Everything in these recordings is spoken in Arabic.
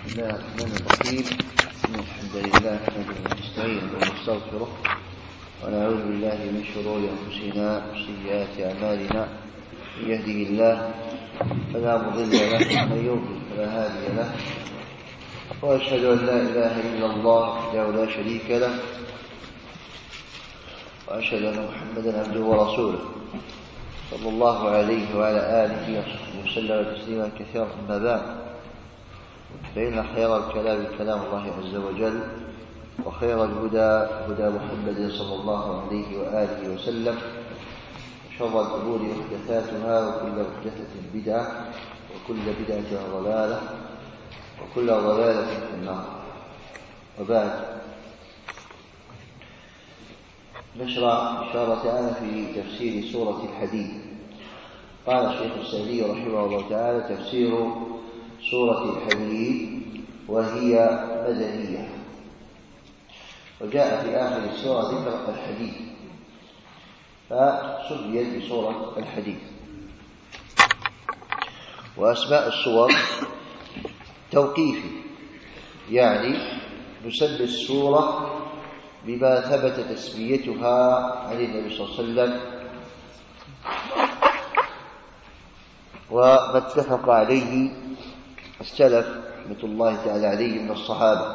بسم الله الرحمن الرحيم. إن الحمد لله نحمده ونستعينه ونستغفره ونعوذ بالله من شرور أنفسنا وسيئات أعمالنا. من يهده الله فلا مضل له ومن يضلل فلا هادي له، وأشهد أن لا إله إلا الله وحده لا شريك له، وأشهد أن محمدا عبده ورسوله صلى الله عليه وعلى آله وصحبه وسلم تسليما كثيرا. أما بعد، فإن خير الكلام كلام الله عز وجل، وخير الهدى هدى محمد صلى الله عليه وآله وسلم، وشر الأمور محدثاتها، وكل محدثة بدعة، وكل بدعة ضلالة، وكل ضلالة في النار. وبعد، نشرع إن شاء الله تعالى في تفسير سورة الحديد. قال الشيخ السعدي رحمه الله تعالى: تفسير سورة الحديد وهي مدنية. وجاء في آخر السورة ذكر الحديد فسميت بسورة الحديد. وأسماء السور توقيفي، يعني نسمي السورة بما ثبت تسميتها عن النبي صلى الله عليه وسلم وما اتفق عليه السلف رحمة الله تعالى عليه من الصحابة.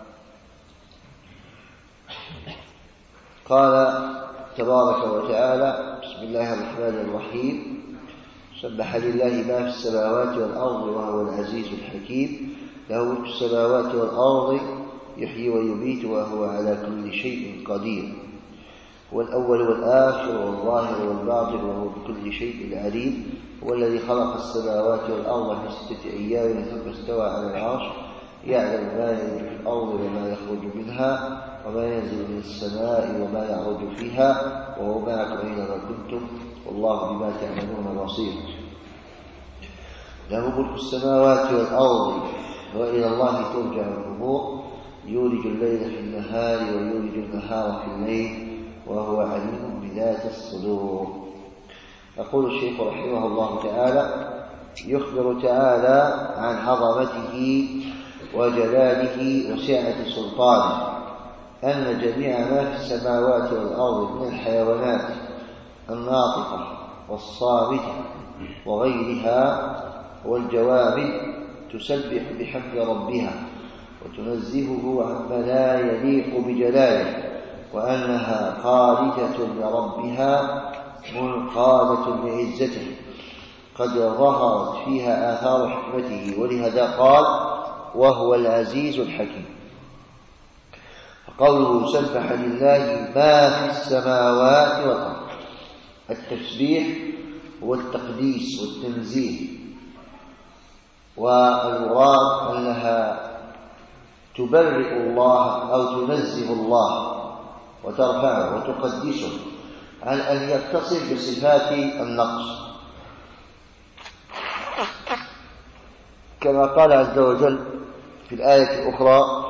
قال تبارك وتعالى: بسم الله الرحمن الرحيم. سبح لله ما في السماوات والأرض وهو العزيز الحكيم. له ملك السماوات والأرض يحيي ويميت وهو على كل شيء قدير. هو الأول والآخر والظاهر والباطن وهو بكل شيء عليم. هو الذي خلق السماوات والأرض في 6 أيام ثم استوى على العرش، يعلم ما يلج في الأرض وما يخرج منها وما ينزل من السماء وما يعرج فيها، وهو معكم أينما كنتم والله بما تعملون بصير. له ملك السماوات والأرض وإلى الله ترجع الأمور. يولج الليل في النهار ويولج النهار في الليل وهو عليم بذات الصدور. يقول الشيخ رحمه الله تعالى: يخبر تعالى عن عظمته وجلاله وسعة سلطانه، أن جميع ما في السماوات والأرض من الحيوانات الناطقة والصامتة وغيرها والجوامد تسبح بحمد ربها وتنزهه عما لا يليق بجلاله، وأنها خالدة لربها منقادة لعزته، قد ظهرت فيها آثار حكمته. ولهذا قال: وهو العزيز الحكيم. فقوله سبح لله ما في السماوات والأرض، التسبيح هو التقديس والتنزيه، والمراد أنها تبرئ الله أو تنزه الله وترفعه وتقدسه عن أن يتصف بصفات النقص، كما قال عز وجل في الآية الأخرى: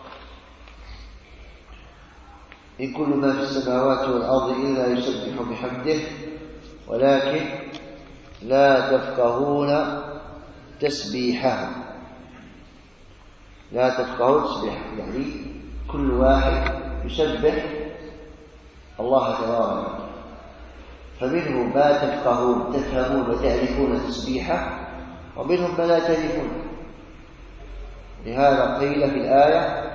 إن كل ما في السماوات والأرض إلا يسبح بحمده ولكن لا تفقهون تسبيحه. لا تفقهون تسبيحه، يعني كل واحد يسبح الله تبارك. فمنهم ما تفقهون تفهمون وتعرفون تسبيحه، ومنهم ما لا تعرفون. لهذا قيل في الآية: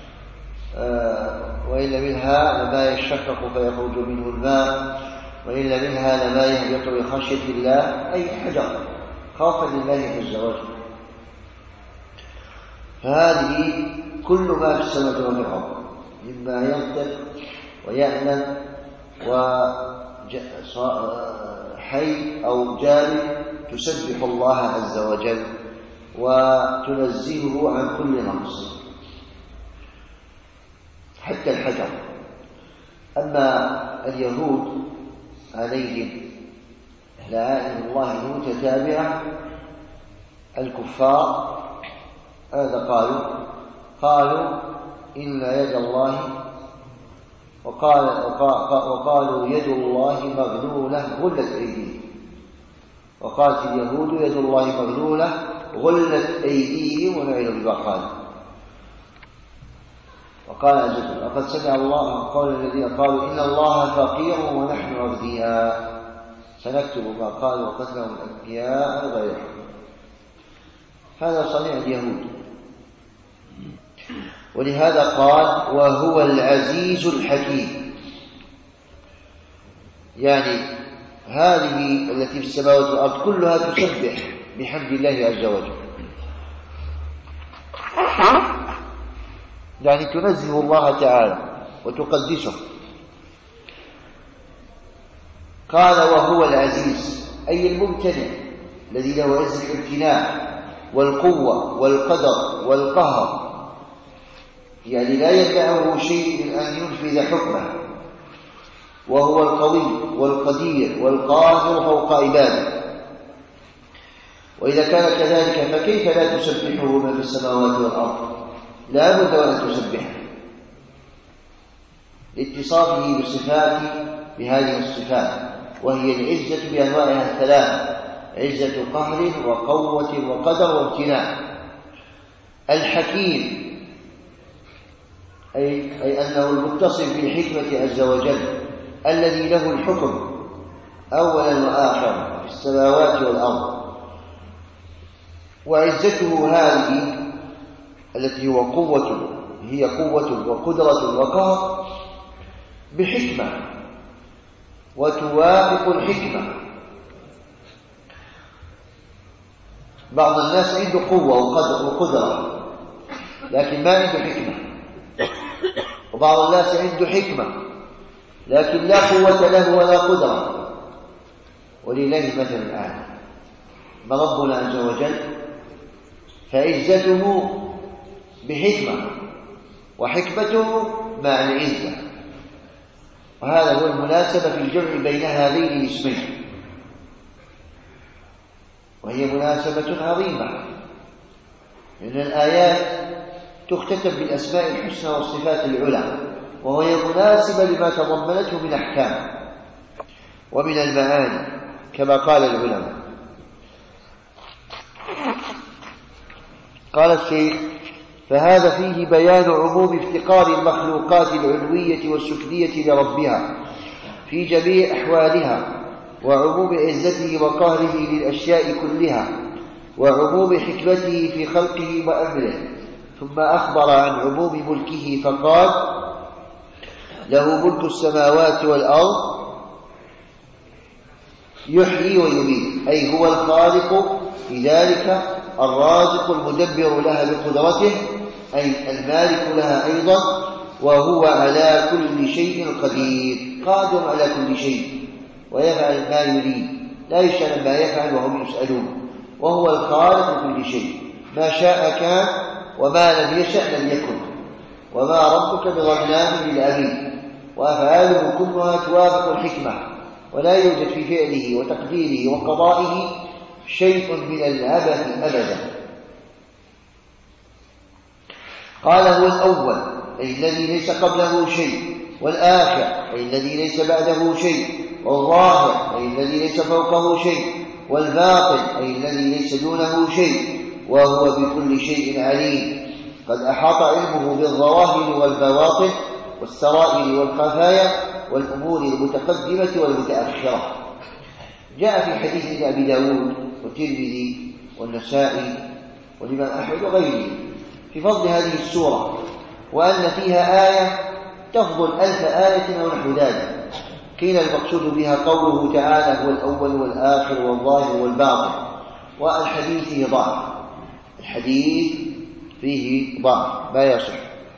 وإن منها لما يشقق فيخرج منه الماء، وإن منها لما يهبط من خشية الله، أي حجر خوفا لله عز وجل. فهذه كل ما في السماوات والأرض مما ينطق ويأمن وحي أو جاري تسبح الله عز وجل وتنزهه عن كل نقص، حتى الحجر. أما اليهود عليهم لعائن الله المتتابعة، الكفار، هذا قالوا إن يد الله، وقالوا يد الله مغلولة غلت أيديهم. وقالت اليهود يد الله مغلولة غلت أيديهم ولعنوا بما قالوا. وقال عز وجل: لقد سمع الله قول الذين قالوا إن الله فقير ونحن أغنياء سنكتب ما قالوا وقتلهم الأنبياء غيرهم. هذا صنيع اليهود. ولهذا قال: وهو العزيز الحكيم. يعني هذه التي في السماوات والأرض كلها تسبح بحمد الله عز وجل، يعني تنزه الله تعالى وتقدسه. قال: وهو العزيز، أي الممتنع الذي له عز الامتناع والقوة والقدر والقهر، يعني لا يمنعه شيء من أن ينفذ حكمه. وهو القوي والقدير والقاهر فوق عباده. وإذا كان كذلك فكيف لا تسبحه ما في السماوات والأرض؟ لا بد أن تسبحه لاتصافه بهذه الصفات، وهي العزة بأنواعها الثلاثة: عزة قهر وقوة وقدر وامتناع. الحكيم أي أنه المتصف بالحكمة عز وجل الذي له الحكم أولا وآخرا في السماوات والأرض. وعزته هذه التي هي قوة وقدرة وقهر بحكمة وتوافق الحكمة. بعض الناس عنده قوة وقدرة لكن ما عنده حكمة، وبعض الناس عنده حكمة لكن لا قوة له ولا قدرة. ولله مثل الأعلى. ما ربنا عز وجل فعزته بحكمة وحكمته مع العزة، وهذا هو المناسبة في الجمع بين هذين الاسمين، وهي مناسبة عظيمة، لأن الآيات تختتم بالأسماء الحسنى والصفات العلى، وهي مناسبة لما تضمنته من أحكام ومن المعاني كما قال العلماء. قال الشيخ: فهذا فيه بيان عموم افتقار المخلوقات العلوية والسفلية لربها في جميع أحوالها، وعموم عزته وقهره للأشياء كلها، وعموم حكمته في خلقه وأمره. ثم أخبر عن عموم ملكه فقال: له ملك السماوات والأرض يحيي ويميت، أي هو الخالق في ذلك، الرازق المدبر لها بقدرته، أي المالك لها أيضا، وهو على كل شيء قدير، قادر على كل شيء ويفعل ما يريد، لا يسأل ما يفعل وهم يسألون، وهو الخالق كل شيء، ما شاء كان وما لم يشأ لم يكن، وما ربك بظلام للعبيد، وأفعاله كلها توافق الحكمة، ولا يوجد في فعله وتقديره وقضائه شيء من العبث أبدا. قال: هو الأول أي الذي ليس قبله شيء، والآخر أي الذي ليس بعده شيء، والظاهر أي الذي ليس فوقه شيء، والباطن أي الذي ليس دونه شيء، وهو بكل شيء عليم، قد أحاط علمه بالظواهر والبواطن والسرائر والخفايا والأمور المتقدمة والمتأخرة. جاء في حديث أبي داود والترمذي والنسائي والإمام أحمد وغيره في فضل هذه السورة، وأن فيها آية تفضل 1000 آية أو نحو ذلك. قيل المقصود بها قوله تعالى: هو الأول والآخر والظاهر والباطن، والحديث فيه ضعف، الحديث فيه ضعف ما يصح.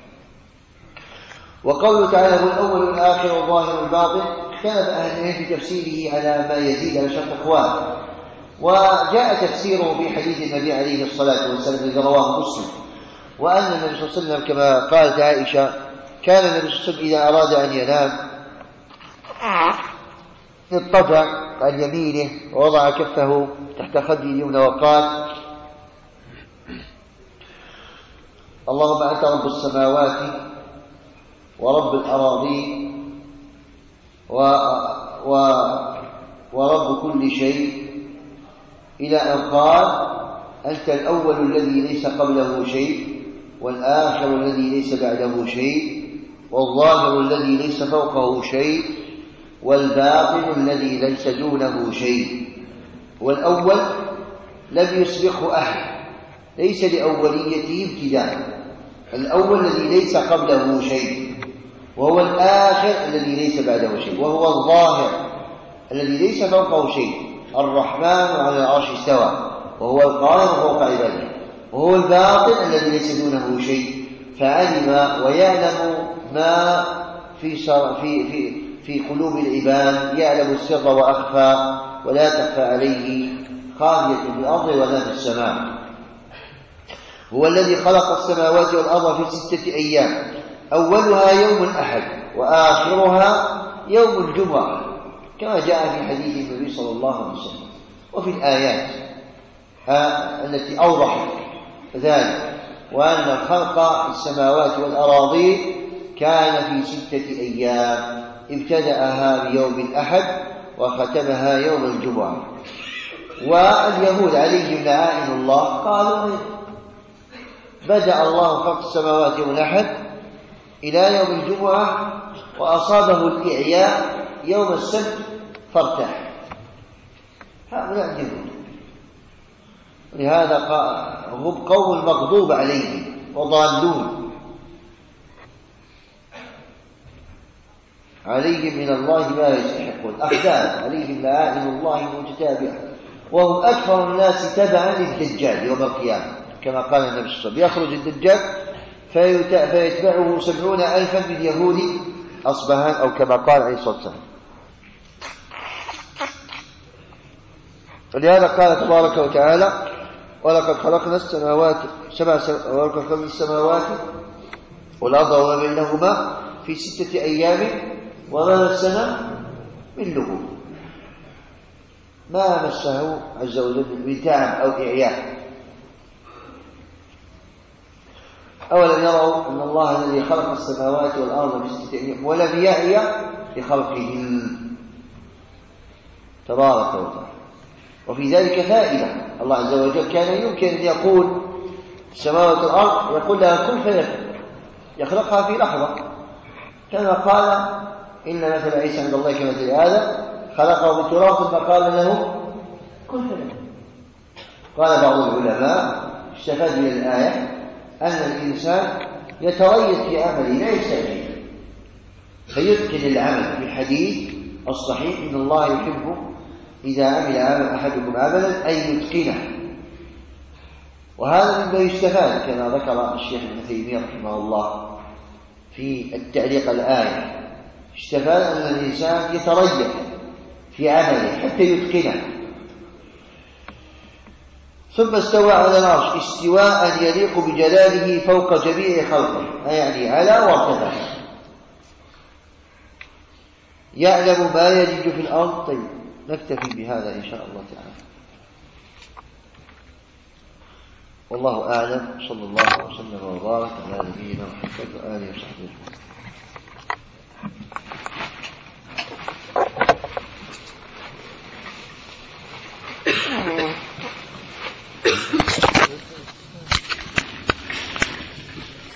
وقوله تعالى: هو الأول والآخر والظاهر والباطن، اختلف أهل العلم في تفسيره على ما يزيد على شرط أقوال، وجاء تفسيره في حديث النبي عليه الصلاة والسلام الذي رواه مسلم، وأن النبي صلى الله عليه وسلم كما قالت عائشة: كان النبي صلى الله عليه وسلم إذا أراد أن ينام اضطجع عن يمينه ووضع كفه تحت خده اليمنى وقال: اللهم أنت رب السماوات ورب الأراضين ورب كل شيء، إلى أن قال: أنت الأول الذي ليس قبله شيء، والآخر الذي ليس بعده شيء، والظاهر الذي ليس فوقه شيء، والباطن الذي ليس دونه شيء. والأول لم يسبقه أحد، ليس لأوليته ابتداء. الأول الذي ليس قبله شيء، وهو الآخر الذي ليس بعده شيء، وهو الظاهر الذي ليس فوقه شيء. الرحمن على العرش استوى، وهو القاهر فوق عباده. وهو الباطن الذي ليس دونه شيء، فعلم ويعلم ما في قلوب العباد، يعلم السر وأخفى، ولا تخفى عليه خافية في الأرض ولا في السماء. هو الذي خلق السماوات والأرض في 6 أيام، أولها يوم الأحد، وآخرها يوم الجمعة، كما جاء في حديث النبي صلى الله عليه وسلم، وفي الآيات التي أوضحت ذلك، وأن خلق السماوات والأراضين كان في 6 أيام، ابتدأها بيوم الأحد وختمها يوم الجمعة. واليهود عليهم لعائن الله قالوا بدأ الله خلق السماوات يوم الأحد إلى يوم الجمعة، وأصابه الإعياء يوم السبت فارتاح. هؤلاء اليهود، ولهذا هم قوم مغضوب عليهم وضالون، عليهم من الله ما يستحقون، أحداث عليهم لعائن الله متتابعة، وهم أكثر الناس تبعا للدجال يوم القيامة، كما قال النبي صلى الله عليه وسلم: يخرج الدجال فيتبعه 70,000 من يهود أصبهان، أو كما قال عليه الصلاة والسلام. فلهذا قال تبارك وتعالى: ولقد خلقنا السماوات والأرض وما بينهما في 6 أيام وما مسنا من لغوب. ما مسه عز وجل من تعب أو إعياء. أولم يروا أن الله الذي خلق السماوات والأرض في 6 أيام ولم يعي بخلقهن تبارك وتعالى. وفي ذلك فائدة، الله عز وجل كان يمكن أن يقول السماوات والأرض يقول لها كن فيكون، يخلقها في لحظة، كما قال: إن مثل عيسى عند الله كمثل آدم خلقه بالتراب ثم قال له كن فيكون. قال بعض العلماء استفاد من الآية أن الإنسان يتريث في عمله لا يستعجل، فيتقن العمل. في الحديث الصحيح: إن الله يحب إذا عمل أحدكم عملا أن يتقنه. وهذا مما يستفاد، كما ذكر الشيخ ابن تيمية رحمه الله في التعليق الآية، استفاد أن الإنسان يتريث في عمله حتى يتقنه. ثم استوى على العرش استواء يليق بجلاله فوق جميع خلقه، يعني على وارتفع، يعلم ما يلج في الأرض. طيب، نكتفي بهذا إن شاء الله تعالى، والله أعلم. صلى الله وسلم وبارك على نبينا محمد وآله وصحبه أجمعين.